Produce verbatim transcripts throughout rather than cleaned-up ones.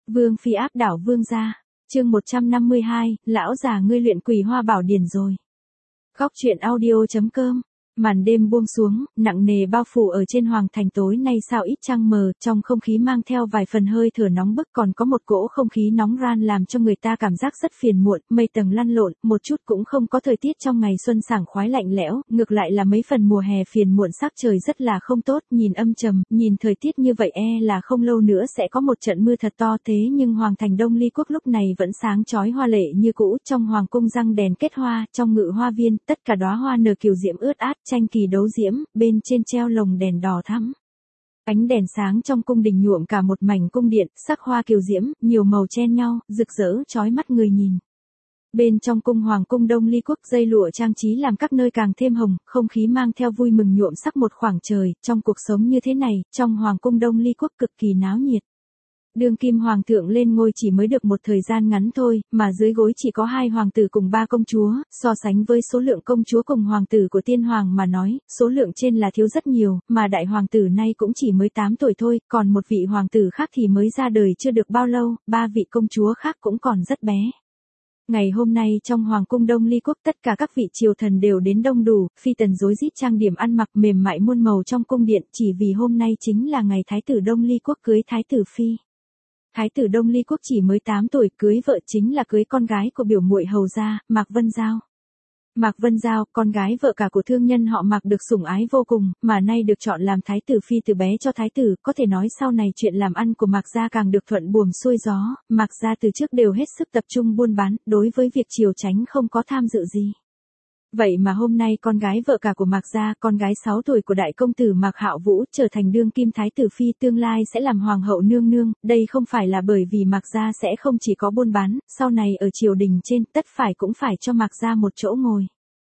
Vương phi áp đảo vương gia. Chương một trăm năm mươi hai, lão già ngươi luyện Quỳ Hoa Bảo Điển rồi. Góc truyện audio chấm com. Màn đêm buông xuống, nặng nề bao phủ ở trên hoàng thành, tối nay sao ít trăng mờ, trong không khí mang theo vài phần hơi thở nóng bức, còn có một cỗ không khí nóng ran làm cho người ta cảm giác rất phiền muộn, mây tầng lăn lộn, một chút cũng không có thời tiết trong ngày xuân sảng khoái lạnh lẽo, ngược lại là mấy phần mùa hè phiền muộn, sắc trời rất là không tốt, nhìn âm trầm, nhìn thời tiết như vậy e là không lâu nữa sẽ có một trận mưa thật to. Thế nhưng hoàng thành Đông Ly Quốc lúc này vẫn sáng chói hoa lệ như cũ, trong hoàng cung răng đèn kết hoa, trong ngự hoa viên, tất cả đóa hoa nở kiều diễm ướt át, tranh kỳ đấu diễm, bên trên treo lồng đèn đỏ thắm. Ánh đèn sáng trong cung đình nhuộm cả một mảnh cung điện, sắc hoa kiều diễm, nhiều màu chen nhau, rực rỡ chói mắt người nhìn. Bên trong cung hoàng cung Đông Ly Quốc, dây lụa trang trí làm các nơi càng thêm hồng, không khí mang theo vui mừng nhuộm sắc một khoảng trời. Trong cuộc sống như thế này, trong hoàng cung Đông Ly Quốc cực kỳ náo nhiệt. Đương kim hoàng thượng lên ngôi chỉ mới được một thời gian ngắn thôi, mà dưới gối chỉ có hai hoàng tử cùng ba công chúa, so sánh với số lượng công chúa cùng hoàng tử của tiên hoàng mà nói, số lượng trên là thiếu rất nhiều, mà đại hoàng tử nay cũng chỉ mới tám tuổi thôi, còn một vị hoàng tử khác thì mới ra đời chưa được bao lâu, ba vị công chúa khác cũng còn rất bé. Ngày hôm nay trong hoàng cung Đông Ly Quốc, tất cả các vị triều thần đều đến đông đủ, phi tần rối rít trang điểm ăn mặc mềm mại muôn màu trong cung điện, chỉ vì hôm nay chính là ngày thái tử Đông Ly Quốc cưới thái tử phi. Thái tử Đông Ly Quốc chỉ mới tám tuổi, cưới vợ chính là cưới con gái của biểu muội hầu gia, Mạc Vân Giao. Mạc Vân Giao, con gái vợ cả của thương nhân họ Mạc, được sủng ái vô cùng, mà nay được chọn làm thái tử phi từ bé cho thái tử, có thể nói sau này chuyện làm ăn của Mạc gia càng được thuận buồm xuôi gió. Mạc gia từ trước đều hết sức tập trung buôn bán, đối với việc triều chánh không có tham dự gì. Vậy mà hôm nay con gái vợ cả của Mạc gia, con gái sáu tuổi của đại công tử Mạc Hạo Vũ, trở thành đương kim thái tử phi, tương lai sẽ làm hoàng hậu nương nương. Đây không phải là bởi vì Mạc gia sẽ không chỉ có buôn bán, sau này ở triều đình trên, tất phải cũng phải cho Mạc gia một chỗ ngồi.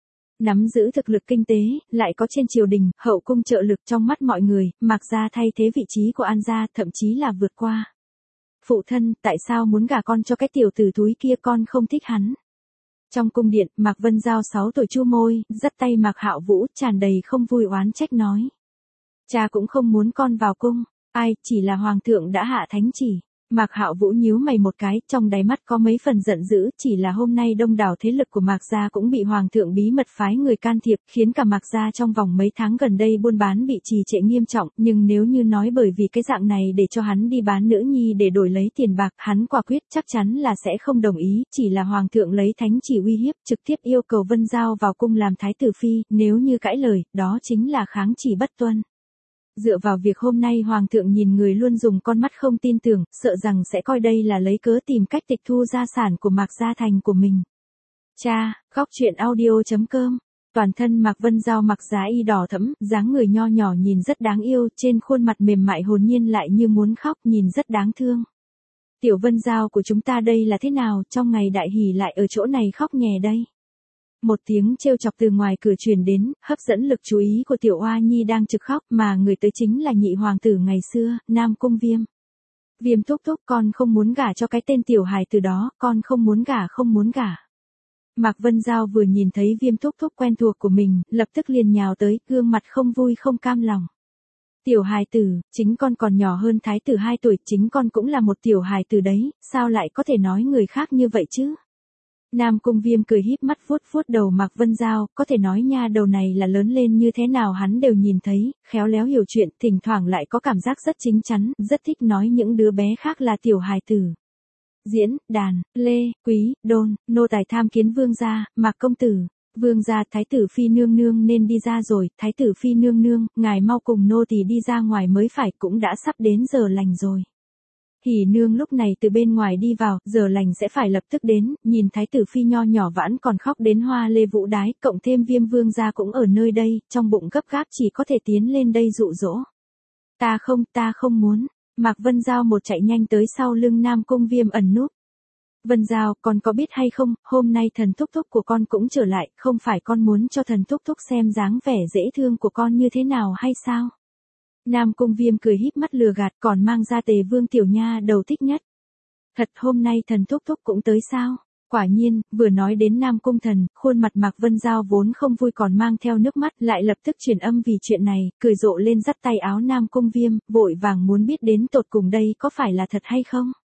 Nắm giữ thực lực kinh tế, lại có trên triều đình, hậu cung trợ lực, trong mắt mọi người, Mạc gia thay thế vị trí của An gia, thậm chí là vượt qua. Phụ thân, tại sao muốn gả con cho cái tiểu tử thúi kia, con không thích hắn. Trong cung điện, Mạc Vân Giao sáu tuổi chu môi, dắt tay Mạc Hạo Vũ, tràn đầy không vui oán trách nói. Cha cũng không muốn con vào cung, ai, chỉ là hoàng thượng đã hạ thánh chỉ. Mạc Hạo Vũ nhíu mày một cái, trong đáy mắt có mấy phần giận dữ, chỉ là hôm nay đông đảo thế lực của Mạc gia cũng bị hoàng thượng bí mật phái người can thiệp, khiến cả Mạc gia trong vòng mấy tháng gần đây buôn bán bị trì trệ nghiêm trọng, nhưng nếu như nói bởi vì cái dạng này để cho hắn đi bán nữ nhi để đổi lấy tiền bạc, hắn quả quyết chắc chắn là sẽ không đồng ý, chỉ là hoàng thượng lấy thánh chỉ uy hiếp, trực tiếp yêu cầu Vân Giao vào cung làm thái tử phi, nếu như cãi lời, đó chính là kháng chỉ bất tuân. Dựa vào việc hôm nay hoàng thượng nhìn người luôn dùng con mắt không tin tưởng, sợ rằng sẽ coi đây là lấy cớ tìm cách tịch thu gia sản của Mạc gia thành của mình. Cha, góc truyện audio chấm com. Toàn thân Mạc Vân Giao mặc giá y đỏ thẫm, dáng người nho nhỏ nhìn rất đáng yêu, trên khuôn mặt mềm mại hồn nhiên lại như muốn khóc, nhìn rất đáng thương. Tiểu Vân Giao của chúng ta đây là thế nào, trong ngày đại hỷ lại ở chỗ này khóc nhè đây. Một tiếng trêu chọc từ ngoài cửa truyền đến, hấp dẫn lực chú ý của tiểu oa nhi đang trực khóc, mà người tới chính là nhị hoàng tử ngày xưa, Nam Cung Viêm. Viêm thúc thúc, con không muốn gả cho cái tên tiểu hài từ đó, con không muốn gả không muốn gả. Mạc Vân Giao vừa nhìn thấy Viêm thúc thúc quen thuộc của mình, lập tức liền nhào tới, gương mặt không vui không cam lòng. Tiểu hài tử, chính con còn nhỏ hơn thái tử hai tuổi, chính con cũng là một tiểu hài tử đấy, sao lại có thể nói người khác như vậy chứ? Nam Cung Viêm cười híp mắt vuốt vuốt đầu Mạc Vân Giao, có thể nói nha đầu này là lớn lên như thế nào hắn đều nhìn thấy, khéo léo hiểu chuyện, thỉnh thoảng lại có cảm giác rất chính chắn, rất thích nói những đứa bé khác là tiểu hài tử. Diễn, đàn, lê, quý, đôn, nô tài tham kiến vương gia, Mạc công tử. Vương gia, thái tử phi nương nương nên đi ra rồi, thái tử phi nương nương, ngài mau cùng nô tỳ đi ra ngoài mới phải, cũng đã sắp đến giờ lành rồi. Hỉ nương lúc này từ bên ngoài đi vào, giờ lành sẽ phải lập tức đến, nhìn thái tử phi nho nhỏ vãn còn khóc đến hoa lê vũ đái, cộng thêm Viêm vương gia cũng ở nơi đây, trong bụng gấp gáp chỉ có thể tiến lên đây dụ dỗ. Ta không, ta không muốn. Mạc Vân Giao một chạy nhanh tới sau lưng Nam Cung Viêm ẩn núp. Vân Giao, con có biết hay không, hôm nay thần thúc thúc của con cũng trở lại, không phải con muốn cho thần thúc thúc xem dáng vẻ dễ thương của con như thế nào hay sao? Nam Cung Viêm cười híp mắt lừa gạt, còn mang ra Tề Vương tiểu nha đầu thích nhất. Thật, hôm nay thần thúc thúc cũng tới sao? Quả nhiên, vừa nói đến Nam Cung thần, khuôn mặt Mạc Vân Giao vốn không vui còn mang theo nước mắt, lại lập tức truyền âm vì chuyện này, cười rộ lên dắt tay áo Nam Cung Viêm, vội vàng muốn biết đến tột cùng đây có phải là thật hay không.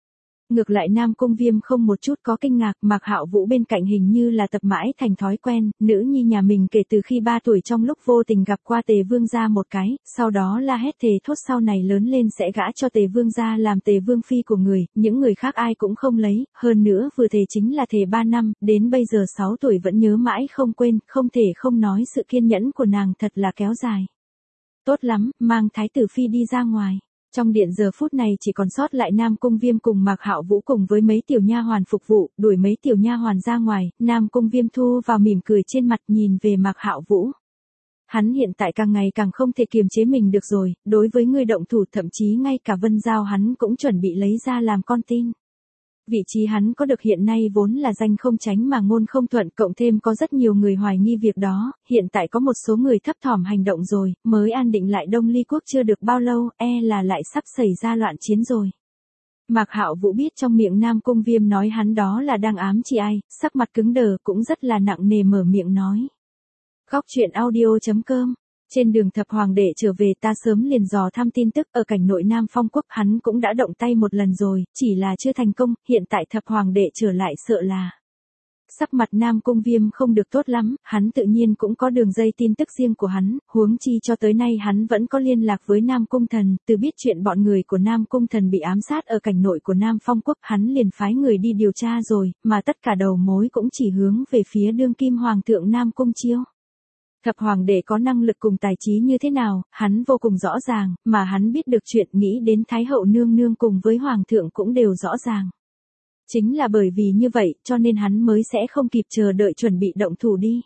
Ngược lại Nam Cung Viêm không một chút có kinh ngạc, Mạc Hạo Vũ bên cạnh hình như là tập mãi thành thói quen, nữ nhi nhà mình kể từ khi ba tuổi trong lúc vô tình gặp qua Tề Vương gia một cái, sau đó la hét thề thốt sau này lớn lên sẽ gả cho Tề Vương gia làm Tề Vương phi của người, những người khác ai cũng không lấy, hơn nữa vừa thề chính là thề ba năm, đến bây giờ sáu tuổi vẫn nhớ mãi không quên, không thể không nói sự kiên nhẫn của nàng thật là kéo dài. Tốt lắm, mang Thái tử phi đi ra ngoài. Trong điện giờ phút này chỉ còn sót lại Nam Cung Viêm cùng Mạc Hạo Vũ cùng với mấy tiểu nha hoàn phục vụ, đuổi mấy tiểu nha hoàn ra ngoài, Nam Cung Viêm thu vào mỉm cười trên mặt nhìn về Mạc Hạo Vũ. Hắn hiện tại càng ngày càng không thể kiềm chế mình được rồi, đối với người động thủ thậm chí ngay cả Vân Giao hắn cũng chuẩn bị lấy ra làm con tin. Vị trí hắn có được hiện nay vốn là danh không tránh mà ngôn không thuận, cộng thêm có rất nhiều người hoài nghi việc đó, hiện tại có một số người thấp thỏm hành động rồi, mới an định lại Đông Ly quốc chưa được bao lâu, e là lại sắp xảy ra loạn chiến rồi. Mạc Hạo Vũ biết trong miệng Nam Cung Viêm nói hắn đó là đang ám chỉ ai, sắc mặt cứng đờ cũng rất là nặng nề mở miệng nói. Góc truyện audio chấm com. Trên đường thập hoàng đệ trở về ta sớm liền dò thăm tin tức ở cảnh nội Nam Phong quốc hắn cũng đã động tay một lần rồi, chỉ là chưa thành công, hiện tại thập hoàng đệ trở lại sợ là. Sắc mặt Nam Cung Viêm không được tốt lắm, hắn tự nhiên cũng có đường dây tin tức riêng của hắn, huống chi cho tới nay hắn vẫn có liên lạc với Nam Cung Thần, từ biết chuyện bọn người của Nam Cung Thần bị ám sát ở cảnh nội của Nam Phong quốc hắn liền phái người đi điều tra rồi, mà tất cả đầu mối cũng chỉ hướng về phía đương kim hoàng thượng Nam Cung Chiêu. Thập hoàng đệ có năng lực cùng tài trí như thế nào, hắn vô cùng rõ ràng, mà hắn biết được chuyện nghĩ đến Thái hậu nương nương cùng với hoàng thượng cũng đều rõ ràng. Chính là bởi vì như vậy, cho nên hắn mới sẽ không kịp chờ đợi chuẩn bị động thủ đi.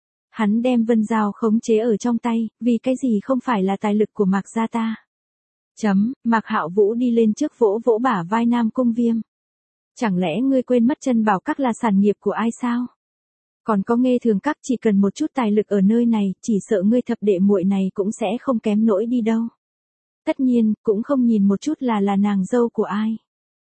Hắn đem Vân Giao khống chế ở trong tay, vì cái gì không phải là tài lực của Mạc gia ta. Chấm, Mạc Hạo Vũ đi lên trước vỗ vỗ bả vai Nam Cung Viêm. Chẳng lẽ ngươi quên mất chân bảo các là sản nghiệp của ai sao? Còn có Nghê Thường các chỉ cần một chút tài lực ở nơi này, chỉ sợ ngươi thập đệ muội này cũng sẽ không kém nỗi đi đâu. Tất nhiên, cũng không nhìn một chút là là nàng dâu của ai.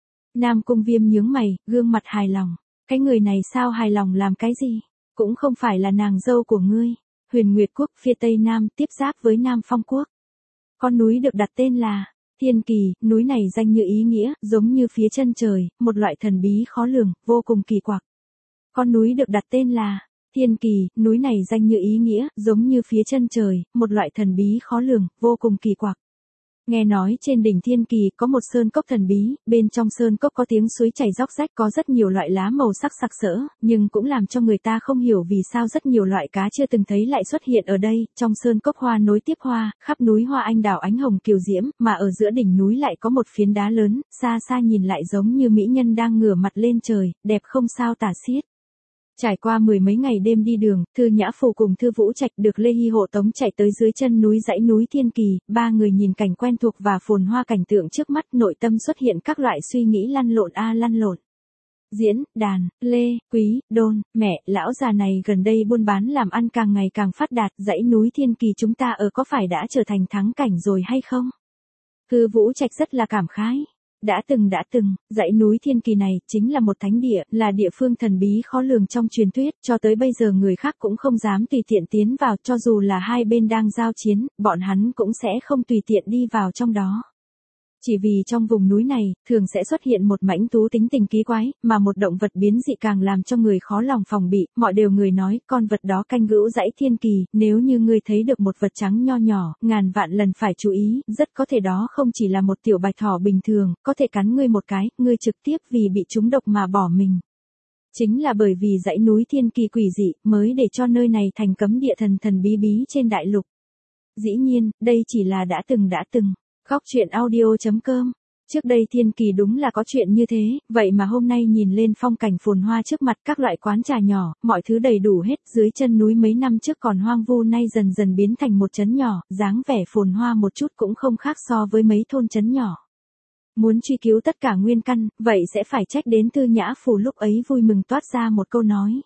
Nam Cung Viêm nhướng mày, gương mặt hài lòng. Cái người này sao hài lòng làm cái gì? Cũng không phải là nàng dâu của ngươi. Huyền Nguyệt quốc phía tây nam tiếp giáp với Nam Phong quốc. Con núi được đặt tên là Thiên Kỳ, núi này danh như ý nghĩa, giống như phía chân trời, một loại thần bí khó lường, vô cùng kỳ quặc. Con núi được đặt tên là Thiên Kỳ, núi này danh như ý nghĩa, giống như phía chân trời, một loại thần bí khó lường, vô cùng kỳ quặc. Nghe nói trên đỉnh Thiên Kỳ có một sơn cốc thần bí, bên trong sơn cốc có tiếng suối chảy róc rách, có rất nhiều loại lá màu sắc sặc sỡ, nhưng cũng làm cho người ta không hiểu vì sao rất nhiều loại cá chưa từng thấy lại xuất hiện ở đây, trong sơn cốc hoa nối tiếp hoa, khắp núi hoa anh đào ánh hồng kiều diễm, mà ở giữa đỉnh núi lại có một phiến đá lớn, xa xa nhìn lại giống như mỹ nhân đang ngửa mặt lên trời, đẹp không sao tả xiết. Trải qua mười mấy ngày đêm đi đường, Thư Nhã Phù cùng Thư Vũ Trạch được Lê Hy hộ tống chạy tới dưới chân núi dãy núi Thiên Kỳ, ba người nhìn cảnh quen thuộc và phồn hoa cảnh tượng trước mắt, nội tâm xuất hiện các loại suy nghĩ lăn lộn a lăn lộn. Diễn, đàn, Lê, Quý, Đôn, mẹ, lão già này gần đây buôn bán làm ăn càng ngày càng phát đạt, dãy núi Thiên Kỳ chúng ta ở có phải đã trở thành thắng cảnh rồi hay không? Thư Vũ Trạch rất là cảm khái. Đã từng đã từng, dãy núi Thiên Kỳ này chính là một thánh địa, là địa phương thần bí khó lường trong truyền thuyết, cho tới bây giờ người khác cũng không dám tùy tiện tiến vào, cho dù là hai bên đang giao chiến, bọn hắn cũng sẽ không tùy tiện đi vào trong đó. Chỉ vì trong vùng núi này, thường sẽ xuất hiện một mãnh thú tính tình kỳ quái, mà một động vật biến dị càng làm cho người khó lòng phòng bị, mọi đều người nói, con vật đó canh gữu dãy Thiên Kỳ, nếu như ngươi thấy được một vật trắng nho nhỏ, ngàn vạn lần phải chú ý, rất có thể đó không chỉ là một tiểu bạch thỏ bình thường, có thể cắn ngươi một cái, ngươi trực tiếp vì bị trúng độc mà bỏ mình. Chính là bởi vì dãy núi Thiên Kỳ quỷ dị, mới để cho nơi này thành cấm địa thần thần bí bí trên đại lục. Dĩ nhiên, đây chỉ là đã từng đã từng. Góc truyện audio chấm com. Trước đây Thiên Kỳ đúng là có chuyện như thế, vậy mà hôm nay nhìn lên phong cảnh phồn hoa trước mặt, các loại quán trà nhỏ, mọi thứ đầy đủ hết, dưới chân núi mấy năm trước còn hoang vu nay dần dần biến thành một trấn nhỏ, dáng vẻ phồn hoa một chút cũng không khác so với mấy thôn trấn nhỏ. Muốn truy cứu tất cả nguyên căn, vậy sẽ phải trách đến Thư Nhã Phù lúc ấy vui mừng toát ra một câu nói.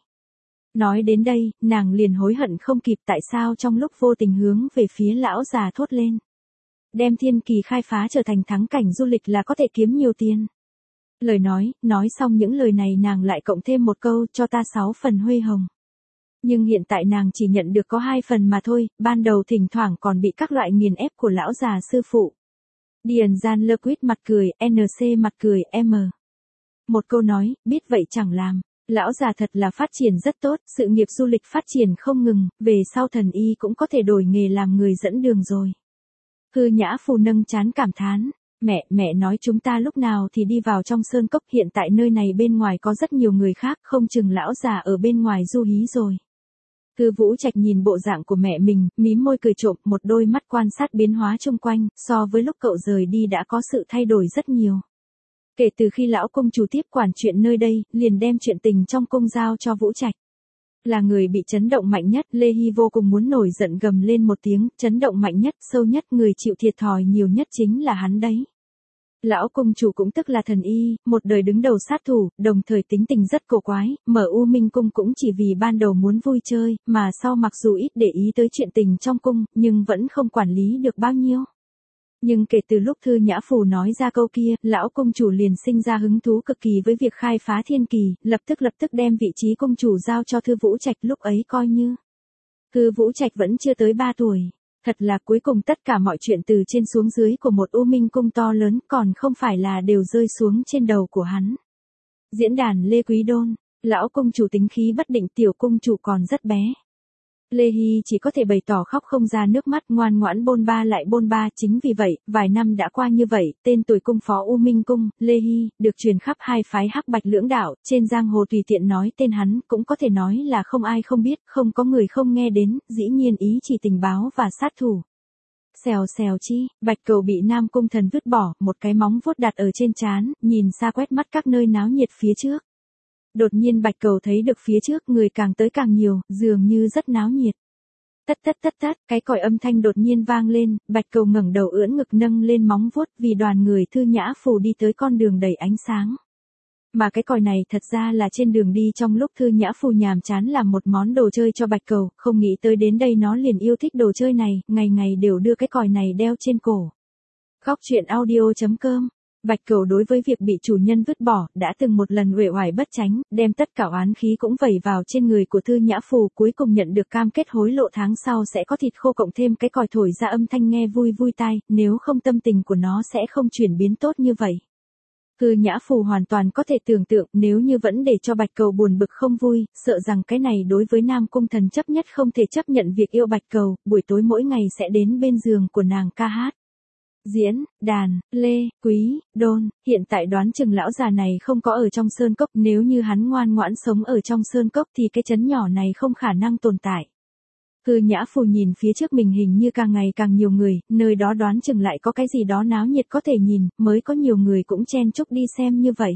Nói đến đây, nàng liền hối hận không kịp tại sao trong lúc vô tình hướng về phía lão già thốt lên. Đem Thiên Kỳ khai phá trở thành thắng cảnh du lịch là có thể kiếm nhiều tiền. Lời nói, nói xong những lời này nàng lại cộng thêm một câu cho ta sáu phần huê hồng. Nhưng hiện tại nàng chỉ nhận được có hai phần mà thôi, ban đầu thỉnh thoảng còn bị các loại nghiền ép của lão già sư phụ. Điền Gian Lơ Quýt mặt cười, en xê mặt cười, M. Một câu nói, biết vậy chẳng làm. Lão già thật là phát triển rất tốt, sự nghiệp du lịch phát triển không ngừng, về sau thần y cũng có thể đổi nghề làm người dẫn đường rồi. Hư Nhã Phù nâng trán cảm thán. Mẹ, mẹ nói chúng ta lúc nào thì đi vào trong sơn cốc, hiện tại nơi này bên ngoài có rất nhiều người khác, không chừng lão già ở bên ngoài du hí rồi. Thư Vũ Trạch nhìn bộ dạng của mẹ mình, mím môi cười trộm, một đôi mắt quan sát biến hóa xung quanh, so với lúc cậu rời đi đã có sự thay đổi rất nhiều. Kể từ khi lão công chủ tiếp quản chuyện nơi đây, liền đem chuyện tình trong cung giao cho Vũ Trạch. Là người bị chấn động mạnh nhất, Lê Hy vô cùng muốn nổi giận gầm lên một tiếng, chấn động mạnh nhất, sâu nhất, người chịu thiệt thòi nhiều nhất chính là hắn đấy. Lão công chủ cũng tức là thần y, một đời đứng đầu sát thủ, đồng thời tính tình rất cổ quái, mở U Minh cung cũng chỉ vì ban đầu muốn vui chơi, mà sau mặc dù ít để ý tới chuyện tình trong cung, nhưng vẫn không quản lý được bao nhiêu. Nhưng kể từ lúc Thư Nhã Phù nói ra câu kia, lão công chủ liền sinh ra hứng thú cực kỳ với việc khai phá thiên kỳ, lập tức lập tức đem vị trí công chủ giao cho Thư Vũ Trạch, lúc ấy coi như. Thư Vũ Trạch vẫn chưa tới ba tuổi. Thật là cuối cùng tất cả mọi chuyện từ trên xuống dưới của một U Minh cung to lớn còn không phải là đều rơi xuống trên đầu của hắn. Diễn đàn Lê Quý Đôn, lão công chủ tính khí bất định, tiểu công chủ còn rất bé. Lê Hy chỉ có thể bày tỏ khóc không ra nước mắt, ngoan ngoãn bôn ba lại bôn ba, chính vì vậy, vài năm đã qua như vậy, tên tuổi cung phó U Minh cung, Lê Hy, được truyền khắp hai phái Hắc Bạch lưỡng đạo, trên giang hồ tùy tiện nói tên hắn, cũng có thể nói là không ai không biết, không có người không nghe đến, dĩ nhiên ý chỉ tình báo và sát thủ. Xèo xèo chi, Bạch Cầu bị Nam Cung Thần vứt bỏ, một cái móng vuốt đặt ở trên trán, nhìn xa quét mắt các nơi náo nhiệt phía trước. Đột nhiên Bạch Cầu thấy được phía trước người càng tới càng nhiều, dường như rất náo nhiệt. Tất tất tất tất, cái còi âm thanh đột nhiên vang lên, Bạch Cầu ngẩng đầu ưỡn ngực nâng lên móng vuốt vì đoàn người Thư Nhã Phù đi tới con đường đầy ánh sáng. Mà cái còi này thật ra là trên đường đi trong lúc Thư Nhã Phù nhàm chán làm một món đồ chơi cho Bạch Cầu, không nghĩ tới đến đây nó liền yêu thích đồ chơi này, ngày ngày đều đưa cái còi này đeo trên cổ. Góc truyện audio chấm com. Bạch Cầu đối với việc bị chủ nhân vứt bỏ, đã từng một lần uể oải bất tránh, đem tất cả oán khí cũng vẩy vào trên người của Thư Nhã Phù, cuối cùng nhận được cam kết hối lộ tháng sau sẽ có thịt khô cộng thêm cái còi thổi ra âm thanh nghe vui vui tai, nếu không tâm tình của nó sẽ không chuyển biến tốt như vậy. Thư Nhã Phù hoàn toàn có thể tưởng tượng nếu như vẫn để cho Bạch Cầu buồn bực không vui, sợ rằng cái này đối với Nam Cung Thần chấp nhất không thể chấp nhận việc yêu Bạch Cầu, buổi tối mỗi ngày sẽ đến bên giường của nàng ca hát. Diễn, đàn, Lê, Quý, Đôn, hiện tại đoán chừng lão già này không có ở trong sơn cốc, nếu như hắn ngoan ngoãn sống ở trong sơn cốc thì cái trấn nhỏ này không khả năng tồn tại. Thư Nhã Phù nhìn phía trước mình hình như càng ngày càng nhiều người, nơi đó đoán chừng lại có cái gì đó náo nhiệt có thể nhìn, mới có nhiều người cũng chen chúc đi xem như vậy.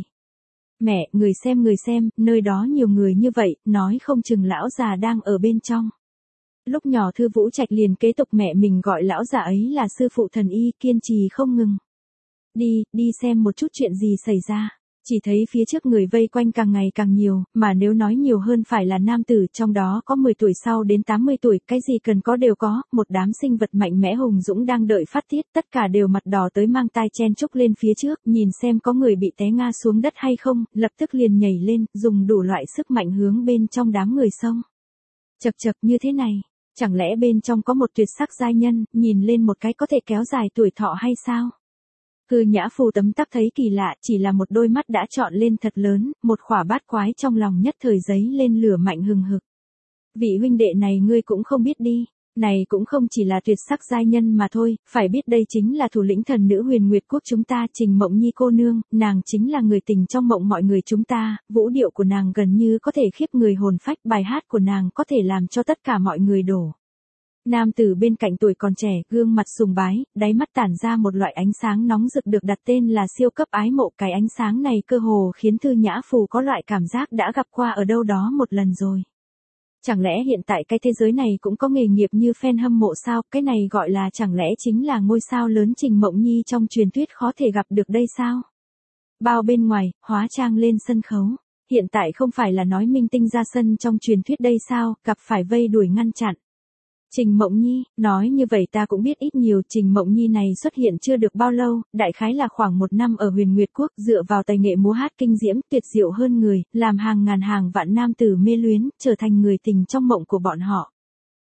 Mẹ, người xem người xem, nơi đó nhiều người như vậy, nói không chừng lão già đang ở bên trong. Lúc nhỏ Thư Vũ Trạch liền kế tục mẹ mình gọi lão già ấy là sư phụ thần y, kiên trì không ngừng. Đi, đi xem một chút chuyện gì xảy ra. Chỉ thấy phía trước người vây quanh càng ngày càng nhiều, mà nếu nói nhiều hơn phải là nam tử, trong đó có mười tuổi sau đến tám mươi tuổi, cái gì cần có đều có, một đám sinh vật mạnh mẽ hùng dũng đang đợi phát tiết, tất cả đều mặt đỏ tới mang tai chen chúc lên phía trước, nhìn xem có người bị té ngã xuống đất hay không, lập tức liền nhảy lên, dùng đủ loại sức mạnh hướng bên trong đám người xông. Chật chật như thế này, chẳng lẽ bên trong có một tuyệt sắc giai nhân, nhìn lên một cái có thể kéo dài tuổi thọ hay sao? Thư Nhã Phù tấm tắc thấy kỳ lạ, chỉ là một đôi mắt đã trọn lên thật lớn, một khỏa bát quái trong lòng nhất thời giấy lên lửa mạnh hừng hực. Vị huynh đệ này ngươi cũng không biết đi, này cũng không chỉ là tuyệt sắc giai nhân mà thôi, phải biết đây chính là thủ lĩnh thần nữ Huyền Nguyệt quốc chúng ta, Trình Mộng Nhi cô nương, nàng chính là người tình trong mộng mọi người chúng ta, vũ điệu của nàng gần như có thể khiếp người hồn phách, bài hát của nàng có thể làm cho tất cả mọi người đổ. Nam tử bên cạnh tuổi còn trẻ, gương mặt sùng bái, đáy mắt tản ra một loại ánh sáng nóng rực được đặt tên là siêu cấp ái mộ, cái ánh sáng này cơ hồ khiến Thư Nhã Phù có loại cảm giác đã gặp qua ở đâu đó một lần rồi. Chẳng lẽ hiện tại cái thế giới này cũng có nghề nghiệp như fan hâm mộ sao, cái này gọi là chẳng lẽ chính là ngôi sao lớn Trình Mộng Nhi trong truyền thuyết khó thể gặp được đây sao? Bao bên ngoài, hóa trang lên sân khấu, hiện tại không phải là nói minh tinh ra sân trong truyền thuyết đây sao, gặp phải vây đuổi ngăn chặn. Trình Mộng Nhi, nói như vậy ta cũng biết ít nhiều, Trình Mộng Nhi này xuất hiện chưa được bao lâu, đại khái là khoảng một năm ở Huyền Nguyệt Quốc, dựa vào tài nghệ múa hát kinh diễm, tuyệt diệu hơn người, làm hàng ngàn hàng vạn nam tử mê luyến, trở thành người tình trong mộng của bọn họ.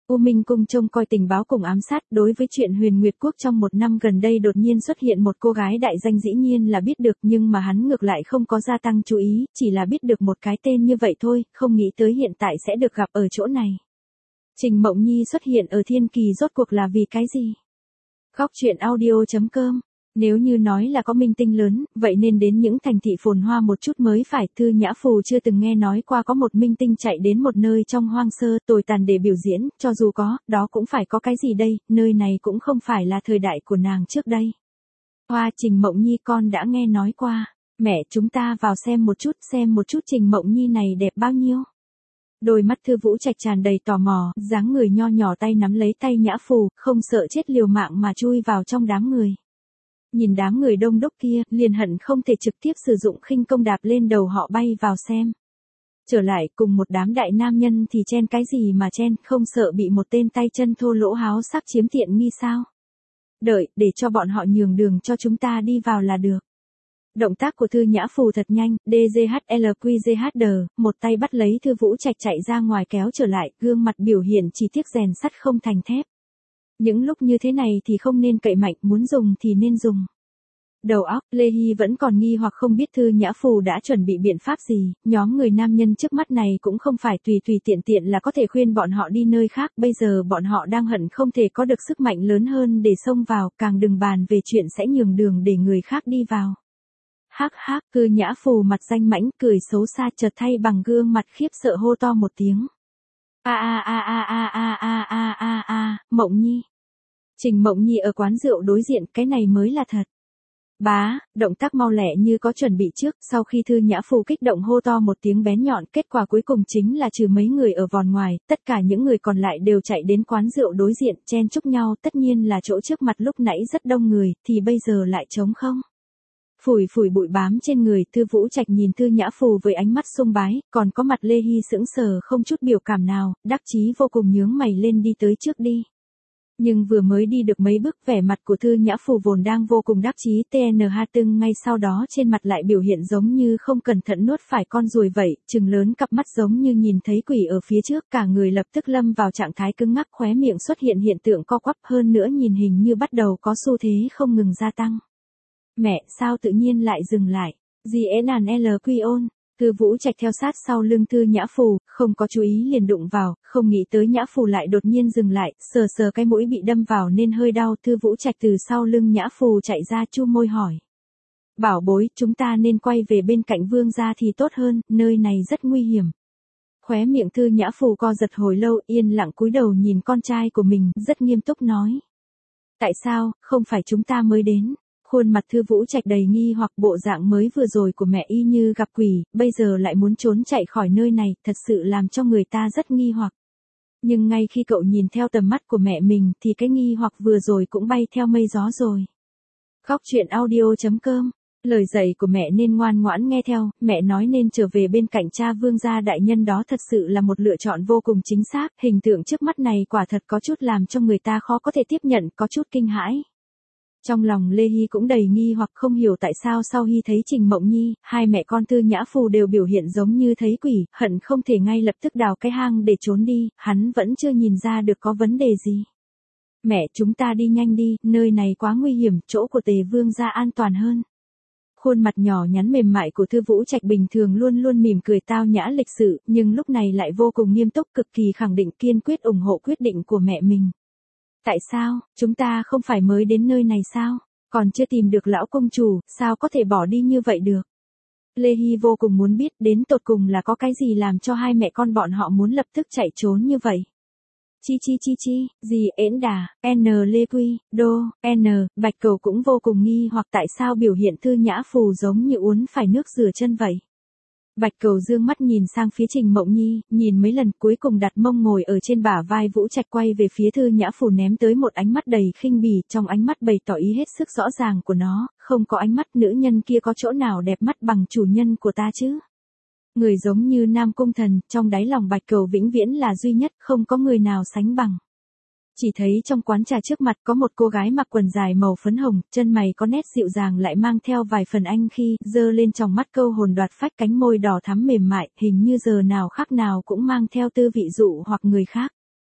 U Minh Cung trông coi tình báo cùng ám sát, đối với chuyện Huyền Nguyệt Quốc trong một năm gần đây đột nhiên xuất hiện một cô gái đại danh dĩ nhiên là biết được, nhưng mà hắn ngược lại không có gia tăng chú ý, chỉ là biết được một cái tên như vậy thôi, không nghĩ tới hiện tại sẽ được gặp ở chỗ này. Trình Mộng Nhi xuất hiện ở Thiên Kỳ rốt cuộc là vì cái gì? Góc truyện audio chấm com. Nếu như nói là có minh tinh lớn, vậy nên đến những thành thị phồn hoa một chút mới phải. Thư Nhã Phù chưa từng nghe nói qua có một minh tinh chạy đến một nơi trong hoang sơ tồi tàn để biểu diễn, cho dù có, đó cũng phải có cái gì đây, nơi này cũng không phải là thời đại của nàng trước đây. Hoa, Trình Mộng Nhi con đã nghe nói qua. Mẹ, chúng ta vào xem một chút, xem một chút Trình Mộng Nhi này đẹp bao nhiêu. Đôi mắt Thư Vũ Trạch tràn đầy tò mò, dáng người nho nhỏ tay nắm lấy tay Nhã Phù, không sợ chết liều mạng mà chui vào trong đám người. Nhìn đám người đông đúc kia, liền hận không thể trực tiếp sử dụng khinh công đạp lên đầu họ bay vào xem. Trở lại cùng một đám đại nam nhân thì chen cái gì mà chen, không sợ bị một tên tay chân thô lỗ háo sắc chiếm tiện nghi sao? Đợi, để cho bọn họ nhường đường cho chúng ta đi vào là được. Động tác của Thư Nhã Phù thật nhanh, đê giê hát lờ quy giê hát đờ, một tay bắt lấy Thư Vũ Trạch chạy ra ngoài kéo trở lại, gương mặt biểu hiện chỉ tiếc rèn sắt không thành thép. Những lúc như thế này thì không nên cậy mạnh, muốn dùng thì nên dùng. Đầu óc, Lê Hy vẫn còn nghi hoặc không biết Thư Nhã Phù đã chuẩn bị biện pháp gì, nhóm người nam nhân trước mắt này cũng không phải tùy tùy tiện tiện là có thể khuyên bọn họ đi nơi khác, bây giờ bọn họ đang hận không thể có được sức mạnh lớn hơn để xông vào, càng đừng bàn về chuyện sẽ nhường đường để người khác đi vào. Hắc hắc, Thư Nhã Phù mặt danh mãnh cười xấu xa chợt thay bằng gương mặt khiếp sợ hô to một tiếng. A a a a a a a a a a, Mộng Nhi. Trình Mộng Nhi ở quán rượu đối diện, cái này mới là thật. Bá, động tác mau lẹ như có chuẩn bị trước, sau khi Thư Nhã Phù kích động hô to một tiếng bén nhọn, kết quả cuối cùng chính là trừ mấy người ở vòn ngoài, tất cả những người còn lại đều chạy đến quán rượu đối diện, chen chúc nhau, tất nhiên là chỗ trước mặt lúc nãy rất đông người, thì bây giờ lại trống không. Phủi phủi bụi bám trên người, Thư Vũ Trạch nhìn Thư Nhã Phù với ánh mắt sùng bái, còn có mặt Lê Hy sững sờ không chút biểu cảm nào, đắc chí vô cùng nhướng mày lên đi tới trước đi. Nhưng vừa mới đi được mấy bước, vẻ mặt của Thư Nhã Phù vốn đang vô cùng đắc chí tê en hát tưng ngay sau đó trên mặt lại biểu hiện giống như không cẩn thận nuốt phải con ruồi vậy, trừng lớn cặp mắt giống như nhìn thấy quỷ ở phía trước, cả người lập tức lâm vào trạng thái cứng ngắc, khóe miệng xuất hiện hiện tượng co quắp, hơn nữa nhìn hình như bắt đầu có xu thế không ngừng gia tăng. Mẹ, sao tự nhiên lại dừng lại? Gì ế nàn L quy ôn? Thư Vũ Trạch theo sát sau lưng Thư Nhã Phù, không có chú ý liền đụng vào, không nghĩ tới Nhã Phù lại đột nhiên dừng lại, sờ sờ cái mũi bị đâm vào nên hơi đau. Thư Vũ Trạch từ sau lưng Nhã Phù chạy ra chu môi hỏi. Bảo bối, chúng ta nên quay về bên cạnh Vương gia thì tốt hơn, nơi này rất nguy hiểm. Khóe miệng Thư Nhã Phù co giật hồi lâu, yên lặng cúi đầu nhìn con trai của mình, rất nghiêm túc nói. Tại sao, không phải chúng ta mới đến? Khuôn mặt Thư Vũ Trạch đầy nghi hoặc, bộ dạng mới vừa rồi của mẹ y như gặp quỷ, bây giờ lại muốn trốn chạy khỏi nơi này, thật sự làm cho người ta rất nghi hoặc. Nhưng ngay khi cậu nhìn theo tầm mắt của mẹ mình thì cái nghi hoặc vừa rồi cũng bay theo mây gió rồi. Góc truyện audio chấm com. Lời dạy của mẹ nên ngoan ngoãn nghe theo, mẹ nói nên trở về bên cạnh cha Vương gia đại nhân đó thật sự là một lựa chọn vô cùng chính xác, hình tượng trước mắt này quả thật có chút làm cho người ta khó có thể tiếp nhận, có chút kinh hãi. Trong lòng Lê Hy cũng đầy nghi hoặc không hiểu tại sao sau khi thấy Trình Mộng Nhi, hai mẹ con Thư Nhã Phù đều biểu hiện giống như thấy quỷ, hận không thể ngay lập tức đào cái hang để trốn đi, hắn vẫn chưa nhìn ra được có vấn đề gì. Mẹ, chúng ta đi nhanh đi, nơi này quá nguy hiểm, chỗ của Tề Vương gia an toàn hơn. Khuôn mặt nhỏ nhắn mềm mại của Thư Vũ Trạch bình thường luôn luôn mỉm cười tao nhã lịch sự, nhưng lúc này lại vô cùng nghiêm túc, cực kỳ khẳng định, kiên quyết ủng hộ quyết định của mẹ mình. Tại sao, chúng ta không phải mới đến nơi này sao? Còn chưa tìm được lão công chủ, sao có thể bỏ đi như vậy được? Lê Hy vô cùng muốn biết đến tột cùng là có cái gì làm cho hai mẹ con bọn họ muốn lập tức chạy trốn như vậy. Chi chi chi chi, gì ễn đà, N Lê Quy, Đô, N, Bạch Cầu cũng vô cùng nghi hoặc tại sao biểu hiện Thư Nhã Phù giống như uốn phải nước rửa chân vậy. Bạch Cầu dương mắt nhìn sang phía Trình Mộng Nhi, nhìn mấy lần cuối cùng đặt mông ngồi ở trên bả vai Vũ Trạch quay về phía Thư Nhã Phù ném tới một ánh mắt đầy khinh bỉ, trong ánh mắt bày tỏ ý hết sức rõ ràng của nó, không có ánh mắt nữ nhân kia có chỗ nào đẹp mắt bằng chủ nhân của ta chứ. Người giống như Nam Cung Thần, trong đáy lòng Bạch Cầu vĩnh viễn là duy nhất, không có người nào sánh bằng. Chỉ thấy trong quán trà trước mặt có một cô gái mặc quần dài màu phấn hồng, chân mày có nét dịu dàng lại mang theo vài phần anh khi, giơ lên trong mắt câu hồn đoạt phách, cánh môi đỏ thắm mềm mại, hình như giờ nào khác nào cũng mang theo tư vị dụ hoặc người khác.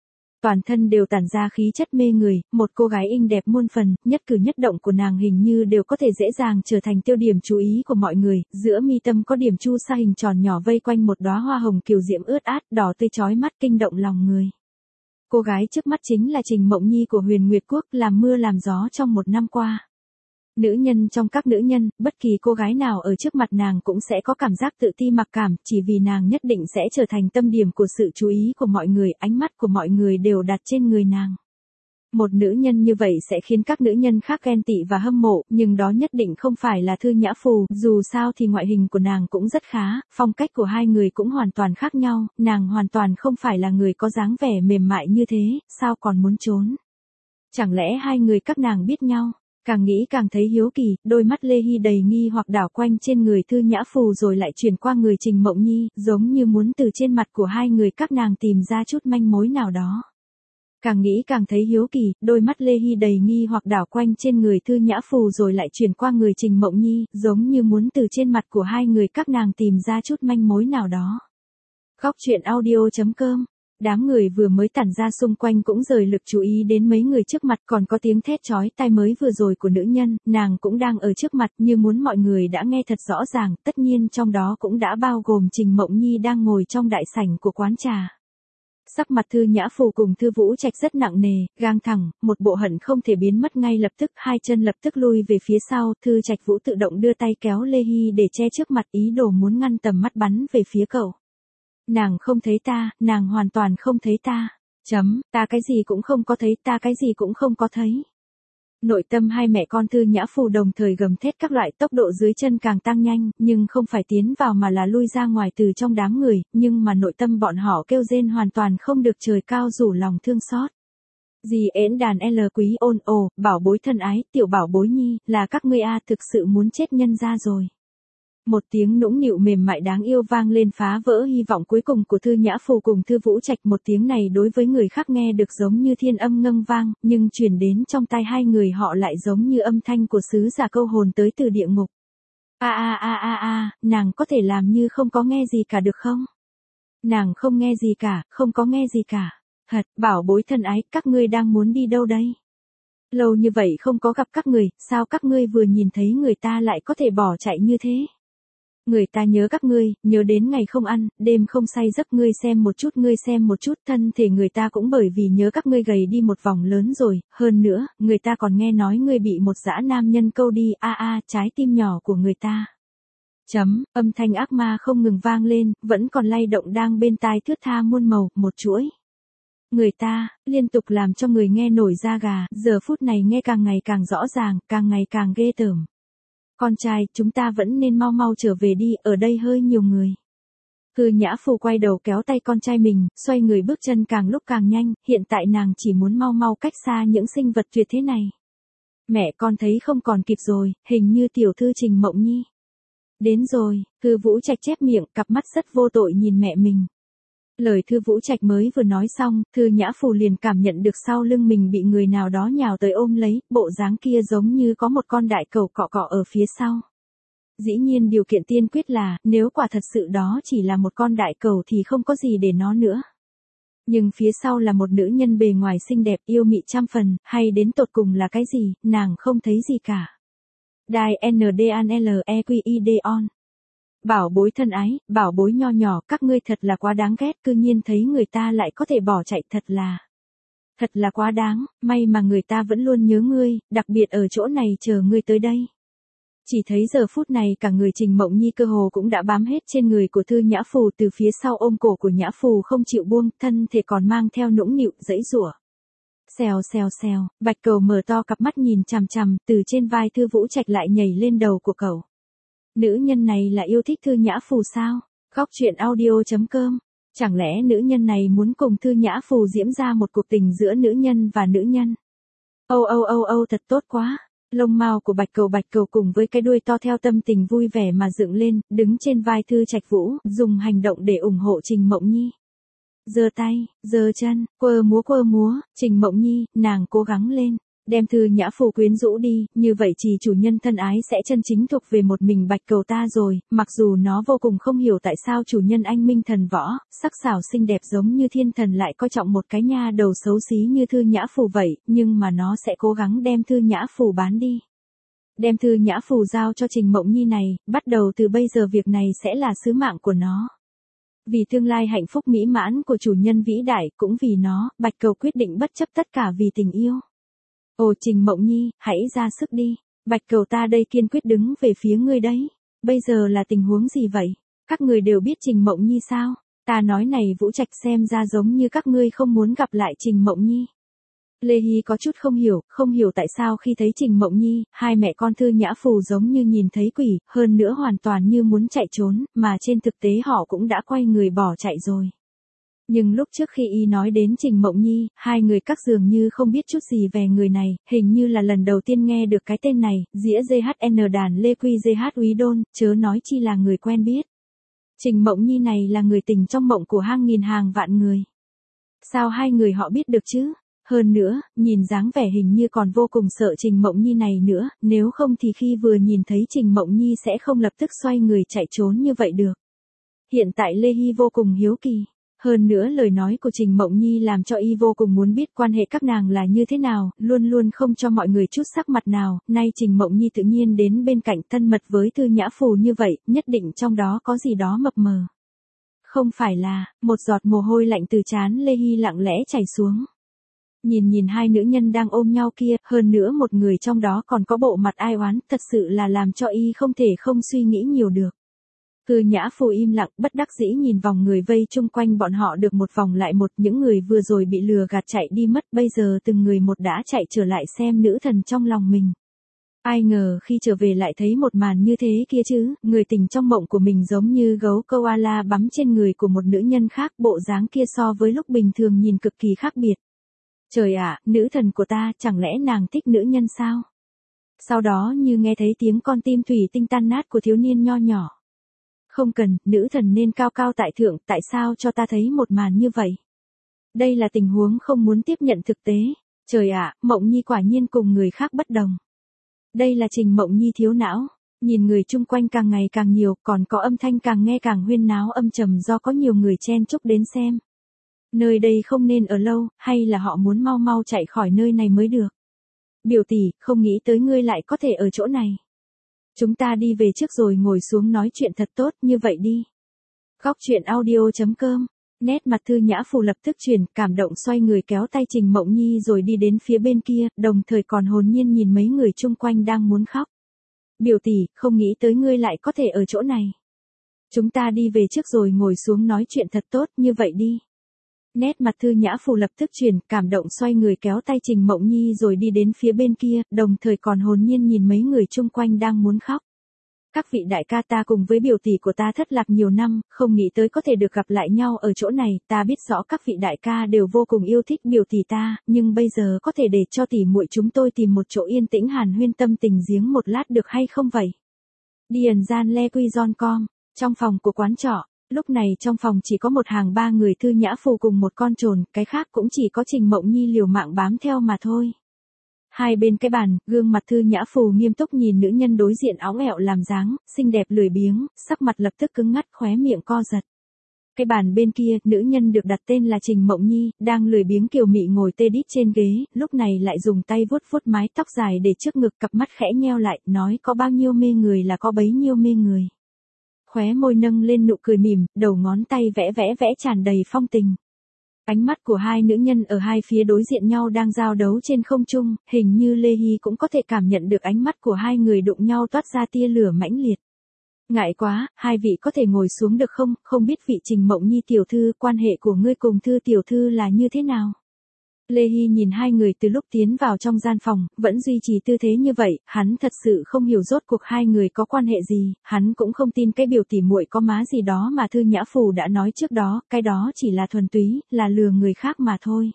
Toàn thân đều tản ra khí chất mê người, một cô gái inh đẹp muôn phần, nhất cử nhất động của nàng hình như đều có thể dễ dàng trở thành tiêu điểm chú ý của mọi người, giữa mi tâm có điểm chu sa hình tròn nhỏ vây quanh một đóa hoa hồng kiều diễm ướt át, đỏ tươi chói mắt kinh động lòng người. Cô gái trước mắt chính là Trình Mộng Nhi của Huyền Nguyệt Quốc, làm mưa làm gió trong một năm qua. Nữ nhân trong các nữ nhân, bất kỳ cô gái nào ở trước mặt nàng cũng sẽ có cảm giác tự ti mặc cảm, chỉ vì nàng nhất định sẽ trở thành tâm điểm của sự chú ý của mọi người, ánh mắt của mọi người đều đặt trên người nàng. Một nữ nhân như vậy sẽ khiến các nữ nhân khác ghen tị và hâm mộ, nhưng đó nhất định không phải là Thư Nhã Phù, dù sao thì ngoại hình của nàng cũng rất khá, phong cách của hai người cũng hoàn toàn khác nhau, nàng hoàn toàn không phải là người có dáng vẻ mềm mại như thế, sao còn muốn trốn? Chẳng lẽ hai người các nàng biết nhau? Càng nghĩ càng thấy hiếu kỳ, đôi mắt Lê Hy đầy nghi hoặc đảo quanh trên người Thư Nhã Phù rồi lại chuyển qua người Trình Mộng Nhi, giống như muốn từ trên mặt của hai người các nàng tìm ra chút manh mối nào đó. Càng nghĩ càng thấy hiếu kỳ, đôi mắt Lê Hy đầy nghi hoặc đảo quanh trên người Thư Nhã Phù rồi lại chuyển qua người Trình Mộng Nhi, giống như muốn từ trên mặt của hai người các nàng tìm ra chút manh mối nào đó. Góc truyện audio chấm com. Đám người vừa mới tản ra xung quanh cũng rời lực chú ý đến mấy người trước mặt, còn có tiếng thét chói tai mới vừa rồi của nữ nhân, nàng cũng đang ở trước mặt, như muốn mọi người đã nghe thật rõ ràng, tất nhiên trong đó cũng đã bao gồm Trình Mộng Nhi đang ngồi trong đại sảnh của quán trà. Sắc mặt Thư Nhã Phù cùng Thư Vũ Trạch rất nặng nề, gang thẳng, một bộ hận không thể biến mất ngay lập tức, hai chân lập tức lui về phía sau, Thư Trạch Vũ tự động đưa tay kéo Lê Hy để che trước mặt, ý đồ muốn ngăn tầm mắt bắn về phía cậu. Nàng không thấy ta, nàng hoàn toàn không thấy ta. Chấm, ta cái gì cũng không có thấy, ta cái gì cũng không có thấy. Nội tâm hai mẹ con Thư Nhã Phù đồng thời gầm thét các loại, tốc độ dưới chân càng tăng nhanh, nhưng không phải tiến vào mà là lui ra ngoài từ trong đám người, nhưng mà nội tâm bọn họ kêu rên hoàn toàn không được trời cao rủ lòng thương xót. Dì ến đàn L quý ôn ồ, bảo bối thân ái, tiểu bảo bối nhi, là các ngươi a, thực sự muốn chết nhân ra rồi. Một tiếng nũng nịu mềm mại đáng yêu vang lên phá vỡ hy vọng cuối cùng của Thư Nhã Phù cùng Thư Vũ Trạch, một tiếng này đối với người khác nghe được giống như thiên âm ngâm vang, nhưng truyền đến trong tai hai người họ lại giống như âm thanh của sứ giả câu hồn tới từ địa ngục. A a a a a, nàng có thể làm như không có nghe gì cả được không? Nàng không nghe gì cả, không có nghe gì cả. Thật, bảo bối thân ái, các ngươi đang muốn đi đâu đây? Lâu như vậy không có gặp các người, sao các ngươi vừa nhìn thấy người ta lại có thể bỏ chạy như thế? Người ta nhớ các ngươi, nhớ đến ngày không ăn, đêm không say giấc, ngươi xem một chút, ngươi xem một chút, thân thể người ta cũng bởi vì nhớ các ngươi gầy đi một vòng lớn rồi, hơn nữa, người ta còn nghe nói ngươi bị một dã nam nhân câu đi, a a, trái tim nhỏ của người ta. Chấm, âm thanh ác ma không ngừng vang lên, vẫn còn lay động đang bên tai thướt tha muôn màu, một chuỗi. Người ta, liên tục làm cho người nghe nổi da gà, giờ phút này nghe càng ngày càng rõ ràng, càng ngày càng ghê tởm. Con trai, chúng ta vẫn nên mau mau trở về đi, ở đây hơi nhiều người. Thư Nhã Phù quay đầu kéo tay con trai mình, xoay người bước chân càng lúc càng nhanh, hiện tại nàng chỉ muốn mau mau cách xa những sinh vật tuyệt thế này. Mẹ con thấy không còn kịp rồi, hình như tiểu thư Trình Mộng Nhi. Đến rồi, Thư Vũ Trạch chép miệng, cặp mắt rất vô tội nhìn mẹ mình. Lời Thư Vũ Trạch mới vừa nói xong, Thư Nhã Phù liền cảm nhận được sau lưng mình bị người nào đó nhào tới ôm lấy, bộ dáng kia giống như có một con đại cẩu cọ cọ ở phía sau. Dĩ nhiên điều kiện tiên quyết là, nếu quả thật sự đó chỉ là một con đại cẩu thì không có gì để nó nữa. Nhưng phía sau là một nữ nhân bề ngoài xinh đẹp yêu mị trăm phần, hay đến tột cùng là cái gì, nàng không thấy gì cả. Đài N D A N L E Q I D on. Bảo bối thân ái, bảo bối nho nhỏ, các ngươi thật là quá đáng ghét, cư nhiên thấy người ta lại có thể bỏ chạy, thật là. Thật là quá đáng, may mà người ta vẫn luôn nhớ ngươi, đặc biệt ở chỗ này chờ ngươi tới đây. Chỉ thấy giờ phút này cả người Trình Mộng Nhi cơ hồ cũng đã bám hết trên người của Thư Nhã Phù, từ phía sau ôm cổ của Nhã Phù không chịu buông, thân thể còn mang theo nũng nịu, giãy giụa. Xèo xèo xèo, Bạch Cầu mở to cặp mắt nhìn chằm chằm, từ trên vai Thư Vũ Trạch lại nhảy lên đầu của cậu. Nữ nhân này là yêu thích Thư Nhã Phù sao? Góc truyện audio chấm com. Chẳng lẽ nữ nhân này muốn cùng Thư Nhã Phù diễn ra một cuộc tình giữa nữ nhân và nữ nhân? Âu âu âu âu, thật tốt quá. Lông mao của Bạch Cầu Bạch Cầu cùng với cái đuôi to theo tâm tình vui vẻ mà dựng lên, đứng trên vai Thư Trạch Vũ, dùng hành động để ủng hộ Trình Mộng Nhi. Giơ tay, giơ chân, quơ múa quơ múa, Trình Mộng Nhi, nàng cố gắng lên. Đem Thư Nhã Phù quyến rũ đi, như vậy chỉ chủ nhân thân ái sẽ chân chính thuộc về một mình Bạch Cầu ta rồi, mặc dù nó vô cùng không hiểu tại sao chủ nhân anh minh thần võ, sắc sảo xinh đẹp giống như thiên thần lại coi trọng một cái nha đầu xấu xí như Thư Nhã Phù vậy, nhưng mà nó sẽ cố gắng đem Thư Nhã Phù bán đi. Đem Thư Nhã Phù giao cho Trình Mộng Nhi này, bắt đầu từ bây giờ việc này sẽ là sứ mạng của nó. Vì tương lai hạnh phúc mỹ mãn của chủ nhân vĩ đại, cũng vì nó, Bạch Cầu quyết định bất chấp tất cả vì tình yêu. Ồ Trình Mộng Nhi, hãy ra sức đi. Bạch Cầu ta đây kiên quyết đứng về phía ngươi đấy. Bây giờ là tình huống gì vậy? Các người đều biết Trình Mộng Nhi sao? Ta nói này Vũ Trạch xem ra giống như các ngươi không muốn gặp lại Trình Mộng Nhi. Lê Hy có chút không hiểu, không hiểu tại sao khi thấy Trình Mộng Nhi, hai mẹ con Thư Nhã Phù giống như nhìn thấy quỷ, hơn nữa hoàn toàn như muốn chạy trốn, mà trên thực tế họ cũng đã quay người bỏ chạy rồi. Nhưng lúc trước khi y nói đến Trình Mộng Nhi, hai người các dường như không biết chút gì về người này, hình như là lần đầu tiên nghe được cái tên này, dĩa giê hát en đàn Lê Quy giê hát Úy Đôn, chớ nói chi là người quen biết. Trình Mộng Nhi này là người tình trong mộng của hàng nghìn hàng vạn người. Sao hai người họ biết được chứ? Hơn nữa, nhìn dáng vẻ hình như còn vô cùng sợ Trình Mộng Nhi này nữa, nếu không thì khi vừa nhìn thấy Trình Mộng Nhi sẽ không lập tức xoay người chạy trốn như vậy được. Hiện tại Lê Hy vô cùng hiếu kỳ. Hơn nữa lời nói của Trình Mộng Nhi làm cho y vô cùng muốn biết quan hệ các nàng là như thế nào, luôn luôn không cho mọi người chút sắc mặt nào, nay Trình Mộng Nhi tự nhiên đến bên cạnh thân mật với Thư Nhã Phù như vậy, nhất định trong đó có gì đó mập mờ. Không phải là, một giọt mồ hôi lạnh từ trán Lê Hy lặng lẽ chảy xuống. Nhìn nhìn hai nữ nhân đang ôm nhau kia, hơn nữa một người trong đó còn có bộ mặt ai oán, thật sự là làm cho y không thể không suy nghĩ nhiều được. Thư Nhã Phù im lặng, bất đắc dĩ nhìn vòng người vây chung quanh bọn họ được một vòng lại một, những người vừa rồi bị lừa gạt chạy đi mất, bây giờ từng người một đã chạy trở lại xem nữ thần trong lòng mình. Ai ngờ khi trở về lại thấy một màn như thế kia chứ, người tình trong mộng của mình giống như gấu koala bám trên người của một nữ nhân khác, bộ dáng kia so với lúc bình thường nhìn cực kỳ khác biệt. Trời ạ, nữ thần của ta, chẳng lẽ nàng thích nữ nhân sao? Sau đó như nghe thấy tiếng con tim thủy tinh tan nát của thiếu niên nho nhỏ. Không cần, nữ thần nên cao cao tại thượng, tại sao cho ta thấy một màn như vậy? Đây là tình huống không muốn tiếp nhận thực tế. Trời ạ, Mộng Nhi quả nhiên cùng người khác bất đồng. Đây là Trình Mộng Nhi thiếu não. Nhìn người chung quanh càng ngày càng nhiều, còn có âm thanh càng nghe càng huyên náo âm trầm do có nhiều người chen chúc đến xem. Nơi đây không nên ở lâu, hay là họ muốn mau mau chạy khỏi nơi này mới được. Biểu tỷ, không nghĩ tới ngươi lại có thể ở chỗ này. Chúng ta đi về trước rồi ngồi xuống nói chuyện thật tốt, như vậy đi. Góc truyện audio chấm com. Nét mặt Thư Nhã Phù lập tức chuyển, cảm động xoay người kéo tay Trình Mộng Nhi rồi đi đến phía bên kia, đồng thời còn hồn nhiên nhìn mấy người chung quanh đang muốn khóc. Biểu tỷ, không nghĩ tới ngươi lại có thể ở chỗ này. Chúng ta đi về trước rồi ngồi xuống nói chuyện thật tốt, như vậy đi. Nét mặt Thư Nhã Phù lập tức chuyển, cảm động xoay người kéo tay Trình Mộng Nhi rồi đi đến phía bên kia, đồng thời còn hồn nhiên nhìn mấy người chung quanh đang muốn khóc. Các vị đại ca, ta cùng với biểu tỷ của ta thất lạc nhiều năm, không nghĩ tới có thể được gặp lại nhau ở chỗ này, ta biết rõ các vị đại ca đều vô cùng yêu thích biểu tỷ ta, nhưng bây giờ có thể để cho tỷ muội chúng tôi tìm một chỗ yên tĩnh hàn huyên tâm tình giếng một lát được hay không vậy? Điền gian le quy giòn com, trong phòng của quán trọ. Lúc này trong phòng chỉ có một hàng ba người Thư Nhã Phù cùng một con trồn, cái khác cũng chỉ có Trình Mộng Nhi liều mạng bám theo mà thôi. Hai bên cái bàn, gương mặt Thư Nhã Phù nghiêm túc nhìn nữ nhân đối diện óng ẹo làm dáng, xinh đẹp lười biếng, sắc mặt lập tức cứng ngắt, khóe miệng co giật. Cái bàn bên kia, nữ nhân được đặt tên là Trình Mộng Nhi, đang lười biếng kiều mị ngồi tê đít trên ghế, lúc này lại dùng tay vuốt vuốt mái tóc dài để trước ngực, cặp mắt khẽ nheo lại, nói có bao nhiêu mê người là có bấy nhiêu mê người. Khóe môi nâng lên nụ cười mỉm, đầu ngón tay vẽ vẽ vẽ tràn đầy phong tình. Ánh mắt của hai nữ nhân ở hai phía đối diện nhau đang giao đấu trên không trung, hình như Lê Hy cũng có thể cảm nhận được ánh mắt của hai người đụng nhau toát ra tia lửa mãnh liệt. Ngại quá, hai vị có thể ngồi xuống được không, không biết vị Trình Mộng Nhi tiểu thư, quan hệ của ngươi cùng Thư tiểu thư là như thế nào? Lê Hy nhìn hai người từ lúc tiến vào trong gian phòng, vẫn duy trì tư thế như vậy, hắn thật sự không hiểu rốt cuộc hai người có quan hệ gì, hắn cũng không tin cái biểu tỉ muội có má gì đó mà Thư Nhã Phù đã nói trước đó, cái đó chỉ là thuần túy, là lừa người khác mà thôi.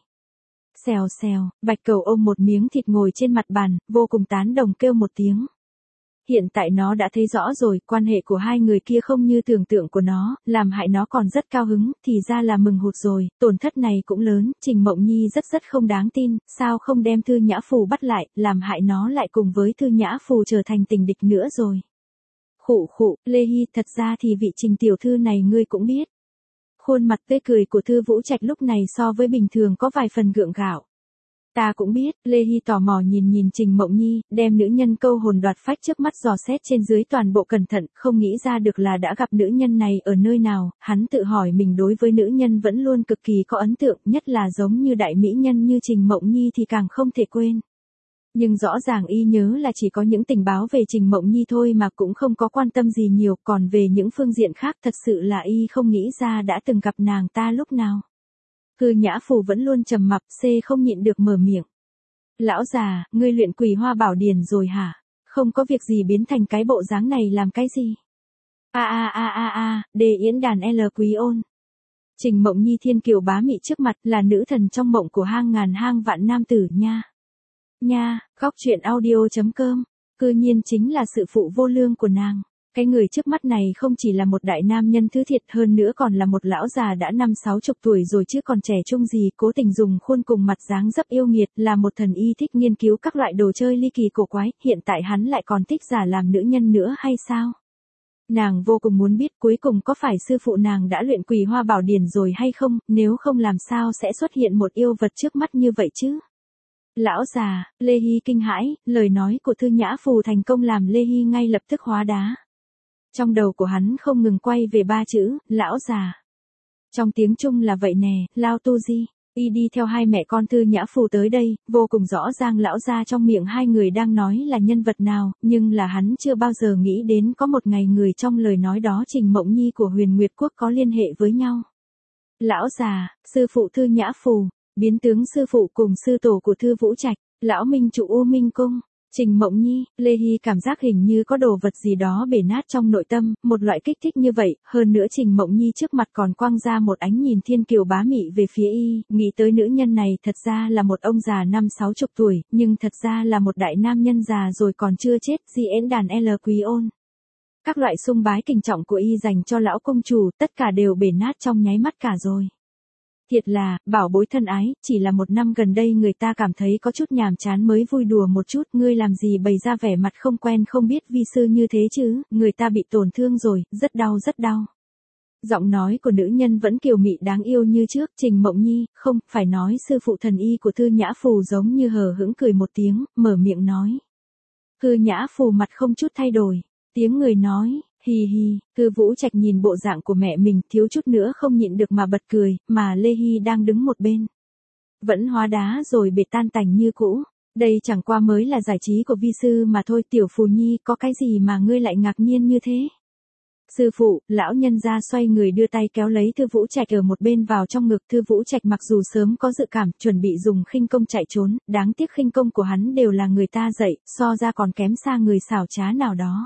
Xèo xèo, Bạch Cầu ôm một miếng thịt ngồi trên mặt bàn, vô cùng tán đồng kêu một tiếng. Hiện tại nó đã thấy rõ rồi, quan hệ của hai người kia không như tưởng tượng của nó, làm hại nó còn rất cao hứng, thì ra là mừng hụt rồi, tổn thất này cũng lớn, Trình Mộng Nhi rất rất không đáng tin, sao không đem Thư Nhã Phù bắt lại, làm hại nó lại cùng với Thư Nhã Phù trở thành tình địch nữa rồi. Khụ khụ, Lê Hy, thật ra thì vị Trình tiểu thư này ngươi cũng biết. Khuôn mặt tươi cười của Thư Vũ Trạch lúc này so với bình thường có vài phần gượng gạo. Ta cũng biết, Lê Hy tò mò nhìn nhìn Trình Mộng Nhi, đem nữ nhân câu hồn đoạt phách trước mắt dò xét trên dưới toàn bộ cẩn thận, không nghĩ ra được là đã gặp nữ nhân này ở nơi nào, hắn tự hỏi mình đối với nữ nhân vẫn luôn cực kỳ có ấn tượng, nhất là giống như đại mỹ nhân như Trình Mộng Nhi thì càng không thể quên. Nhưng rõ ràng y nhớ là chỉ có những tình báo về Trình Mộng Nhi thôi mà cũng không có quan tâm gì nhiều, còn về những phương diện khác thật sự là y không nghĩ ra đã từng gặp nàng ta lúc nào. Thư Nhã Phù vẫn luôn trầm mặc, C không nhịn được mở miệng. Lão già, ngươi luyện Quỳ Hoa Bảo Điển rồi hả? Không có việc gì biến thành cái bộ dáng này làm cái gì? A a a a a, đề yến đàn L Quý Ôn. Trình Mộng Nhi thiên kiều bá mị trước mặt là nữ thần trong mộng của hang ngàn hang vạn nam tử nha. Nha, góc truyện audio.com, cư nhiên chính là sự phụ vô lương của nàng. Cái người trước mắt này không chỉ là một đại nam nhân thứ thiệt hơn nữa còn là một lão già đã năm sáu chục tuổi rồi chứ còn trẻ trung gì, cố tình dùng khuôn cùng mặt dáng dấp yêu nghiệt, là một thần y thích nghiên cứu các loại đồ chơi ly kỳ cổ quái, hiện tại hắn lại còn thích giả làm nữ nhân nữa hay sao? Nàng vô cùng muốn biết cuối cùng có phải sư phụ nàng đã luyện Quỳ Hoa Bảo Điển rồi hay không, nếu không làm sao sẽ xuất hiện một yêu vật trước mắt như vậy chứ? Lão già, Lê Hy kinh hãi, lời nói của Thư Nhã Phù thành công làm Lê Hy ngay lập tức hóa đá. Trong đầu của hắn không ngừng quay về ba chữ, lão già. Trong tiếng Trung là vậy nè, Lao Tu Di, y đi theo hai mẹ con Thư Nhã Phù tới đây, vô cùng rõ ràng lão già trong miệng hai người đang nói là nhân vật nào, nhưng là hắn chưa bao giờ nghĩ đến có một ngày người trong lời nói đó Trình Mộng Nhi của Huyền Nguyệt Quốc có liên hệ với nhau. Lão già, sư phụ Thư Nhã Phù, biến tướng sư phụ cùng sư tổ của Thư Vũ Trạch, lão minh trụ U Minh Cung. Trình Mộng Nhi, Lê Hy cảm giác hình như có đồ vật gì đó bể nát trong nội tâm, một loại kích thích như vậy, hơn nữa Trình Mộng Nhi trước mặt còn quang ra một ánh nhìn thiên kiều bá mị về phía y, nghĩ tới nữ nhân này thật ra là một ông già năm sáu chục tuổi, nhưng thật ra là một đại nam nhân già rồi còn chưa chết, di ến đàn L Quý Ôn. Các loại sung bái kính trọng của y dành cho lão công chủ, tất cả đều bể nát trong nháy mắt cả rồi. Thiệt là, bảo bối thân ái, chỉ là một năm gần đây người ta cảm thấy có chút nhàm chán mới vui đùa một chút, ngươi làm gì bày ra vẻ mặt không quen không biết vi sư như thế chứ, người ta bị tổn thương rồi, rất đau rất đau. Giọng nói của nữ nhân vẫn kiều mị đáng yêu như trước, Trình Mộng Nhi, không, phải nói sư phụ thần y của Thư Nhã Phù giống như hờ hững cười một tiếng, mở miệng nói. Thư Nhã Phù mặt không chút thay đổi, tiếng người nói. Hi hi, Thư Vũ Trạch nhìn bộ dạng của mẹ mình thiếu chút nữa không nhịn được mà bật cười, mà Lê Hy đang đứng một bên. Vẫn hóa đá rồi bể tan tành như cũ, đây chẳng qua mới là giải trí của vi sư mà thôi. Tiểu Phù Nhi, có cái gì mà ngươi lại ngạc nhiên như thế? Sư phụ, lão nhân gia xoay người đưa tay kéo lấy Thư Vũ Trạch ở một bên vào trong ngực. Thư Vũ Trạch mặc dù sớm có dự cảm, chuẩn bị dùng khinh công chạy trốn, đáng tiếc khinh công của hắn đều là người ta dạy, so ra còn kém xa người xảo trá nào đó.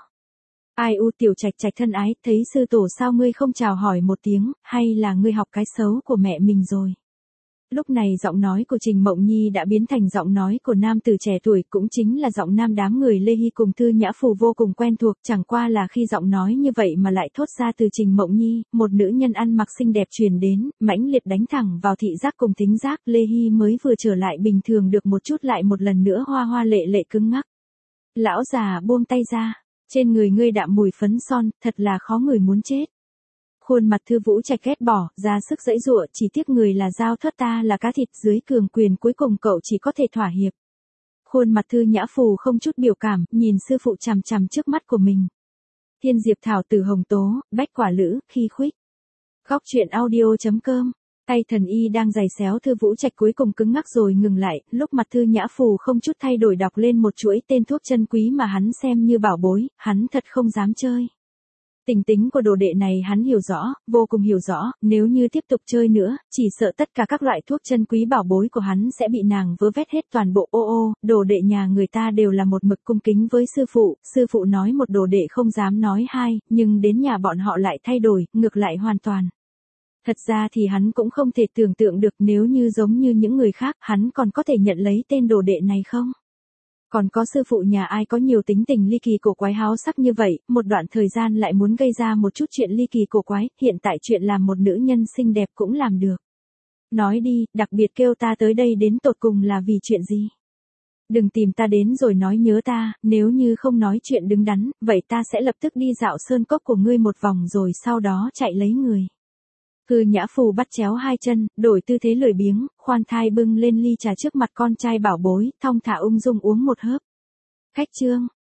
Ai u Tiểu Trạch Trạch thân ái, thấy sư tổ sao ngươi không chào hỏi một tiếng, hay là ngươi học cái xấu của mẹ mình rồi? Lúc này giọng nói của Trình Mộng Nhi đã biến thành giọng nói của nam tử trẻ tuổi, cũng chính là giọng nam đám người Lê Hy cùng Thư Nhã Phù vô cùng quen thuộc, chẳng qua là khi giọng nói như vậy mà lại thốt ra từ Trình Mộng Nhi, một nữ nhân ăn mặc xinh đẹp truyền đến, mãnh liệt đánh thẳng vào thị giác cùng thính giác, Lê Hy mới vừa trở lại bình thường được một chút lại một lần nữa hoa hoa lệ lệ cứng ngắc. Lão già buông tay ra. Trên người ngươi đạm mùi phấn son, thật là khó người muốn chết. Khuôn mặt Thư Vũ Trạch ghét bỏ, ra sức giãy giụa, chỉ tiếc người là dao thoát ta là cá thịt, dưới cường quyền cuối cùng cậu chỉ có thể thỏa hiệp. Khuôn mặt Thư Nhã Phù không chút biểu cảm, nhìn sư phụ chằm chằm trước mắt của mình. Thiên diệp thảo tử hồng tố, bách quả lữ, khi khuých. Góc truyện audio.com. Tay thần y đang giày xéo Thư Vũ Trạch cuối cùng cứng ngắc rồi ngừng lại, lúc mặt Thư Nhã Phù không chút thay đổi đọc lên một chuỗi tên thuốc chân quý mà hắn xem như bảo bối, hắn thật không dám chơi. Tình tính của đồ đệ này hắn hiểu rõ, vô cùng hiểu rõ, nếu như tiếp tục chơi nữa, chỉ sợ tất cả các loại thuốc chân quý bảo bối của hắn sẽ bị nàng vơ vét hết toàn bộ. Ô ô, đồ đệ nhà người ta đều là một mực cung kính với sư phụ, sư phụ nói một đồ đệ không dám nói hai, nhưng đến nhà bọn họ lại thay đổi, ngược lại hoàn toàn. Thật ra thì hắn cũng không thể tưởng tượng được nếu như giống như những người khác, hắn còn có thể nhận lấy tên đồ đệ này không? Còn có sư phụ nhà ai có nhiều tính tình ly kỳ cổ quái háo sắc như vậy, một đoạn thời gian lại muốn gây ra một chút chuyện ly kỳ cổ quái, hiện tại chuyện làm một nữ nhân xinh đẹp cũng làm được. Nói đi, đặc biệt kêu ta tới đây đến tột cùng là vì chuyện gì? Đừng tìm ta đến rồi nói nhớ ta, nếu như không nói chuyện đứng đắn, vậy ta sẽ lập tức đi dạo sơn cốc của ngươi một vòng rồi sau đó chạy lấy người. Hư Nhã Phù bắt chéo hai chân, đổi tư thế lười biếng, khoan thai bưng lên ly trà trước mặt con trai bảo bối, thong thả ung dung uống một hớp. Khách trương,